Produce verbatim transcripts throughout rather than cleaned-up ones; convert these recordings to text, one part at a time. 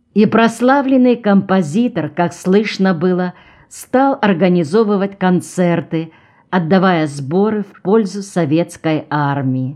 И прославленный композитор, как слышно было, стал организовывать концерты, отдавая сборы в пользу советской армии.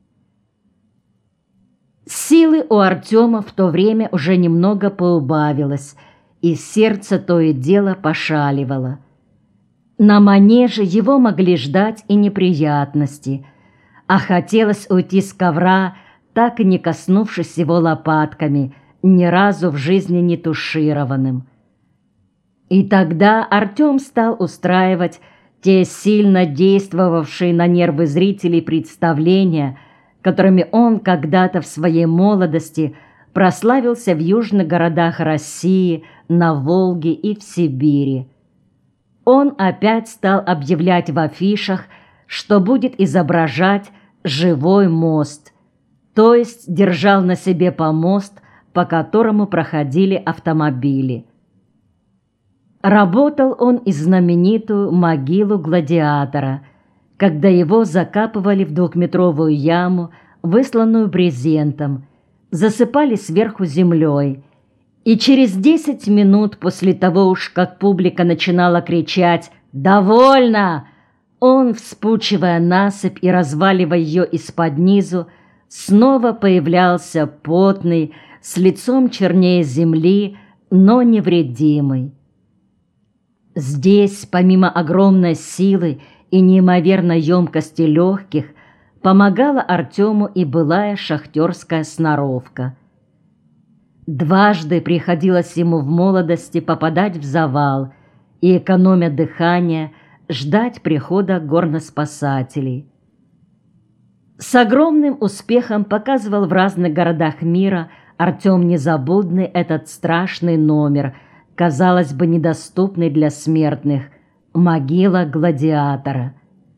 Силы у Артема в то время уже немного поубавилось, и сердце то и дело пошаливало. На манеже его могли ждать и неприятности, а хотелось уйти с ковра, так и не коснувшись его лопатками, ни разу в жизни не тушированным. И тогда Артем стал устраивать те сильно действовавшие на нервы зрителей представления, которыми он когда-то в своей молодости прославился в южных городах России, на Волге и в Сибири. Он опять стал объявлять в афишах, что будет изображать живой мост, то есть держал на себе помост, по которому проходили автомобили. Работал он и знаменитую могилу гладиатора, когда его закапывали в двухметровую яму, высланную брезентом, засыпали сверху землей, и через десять минут после того уж, как публика начинала кричать «Довольно!», он, вспучивая насыпь и разваливая ее из-под низу, снова появлялся потный, с лицом чернее земли, но невредимый. Здесь, помимо огромной силы и неимоверной емкости легких, помогала Артему и былая шахтерская сноровка. Дважды приходилось ему в молодости попадать в завал и, экономя дыхание, ждать прихода горноспасателей. С огромным успехом показывал в разных городах мира Артем Незабудный этот страшный номер, казалось бы, недоступный для смертных — «Могила гладиатора».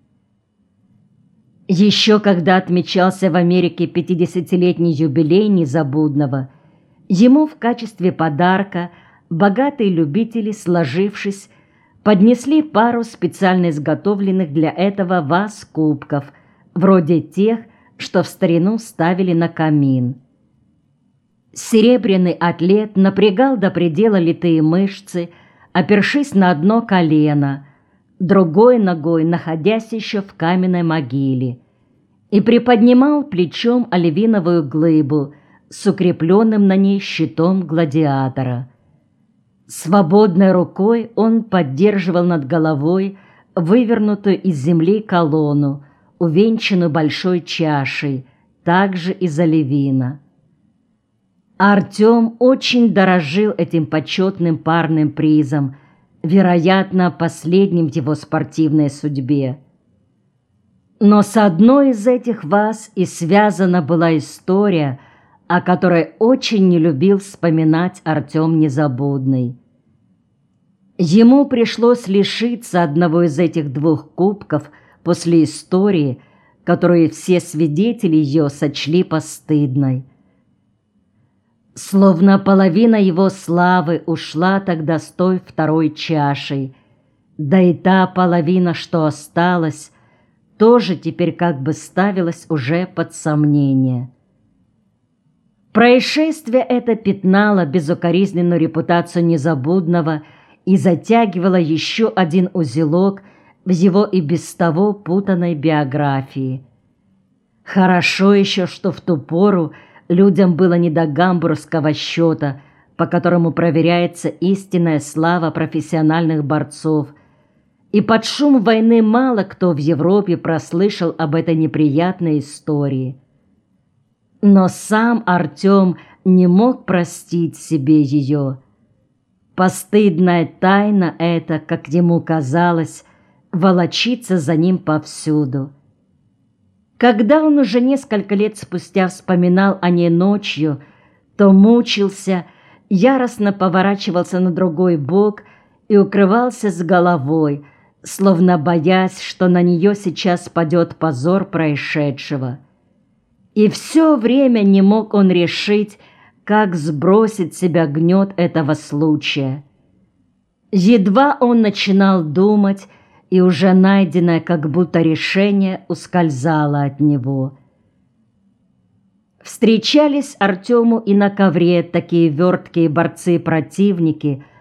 Еще когда отмечался в Америке пятидесятилетний юбилей Незабудного, ему в качестве подарка богатые любители, сложившись, поднесли пару специально изготовленных для этого ваз-кубков, вроде тех, что в старину ставили на камин. Серебряный атлет напрягал до предела литые мышцы, опершись на одно колено, другой ногой находясь еще в каменной могиле, и приподнимал плечом оливиновую глыбу с укрепленным на ней щитом гладиатора. Свободной рукой он поддерживал над головой вывернутую из земли колонну, увенчанную большой чашей, также из оливина. Артем очень дорожил этим почетным парным призом, вероятно, последним в его спортивной судьбе. Но с одной из этих ваз и связана была история, о которой очень не любил вспоминать Артем Незабудный. Ему пришлось лишиться одного из этих двух кубков после истории, которую все свидетели ее сочли постыдной. Словно половина его славы ушла тогда с той второй чашей, да и та половина, что осталась, тоже теперь как бы ставилась уже под сомнение. Происшествие это пятнало безукоризненную репутацию Незабудного и затягивало еще один узелок в его и без того путанной биографии. Хорошо еще, что в ту пору людям было не до гамбургского счета, по которому проверяется истинная слава профессиональных борцов, и под шум войны мало кто в Европе прослышал об этой неприятной истории. Но сам Артем не мог простить себе ее. Постыдная тайна эта, как ему казалось, волочится за ним повсюду. Когда он уже несколько лет спустя вспоминал о ней ночью, то мучился, яростно поворачивался на другой бок и укрывался с головой, словно боясь, что на нее сейчас падет позор происшедшего. И все время не мог он решить, как сбросить с себя гнет этого случая. Едва он начинал думать, и уже найденное как будто решение ускользало от него. Встречались Артему и на ковре такие верткие борцы-противники,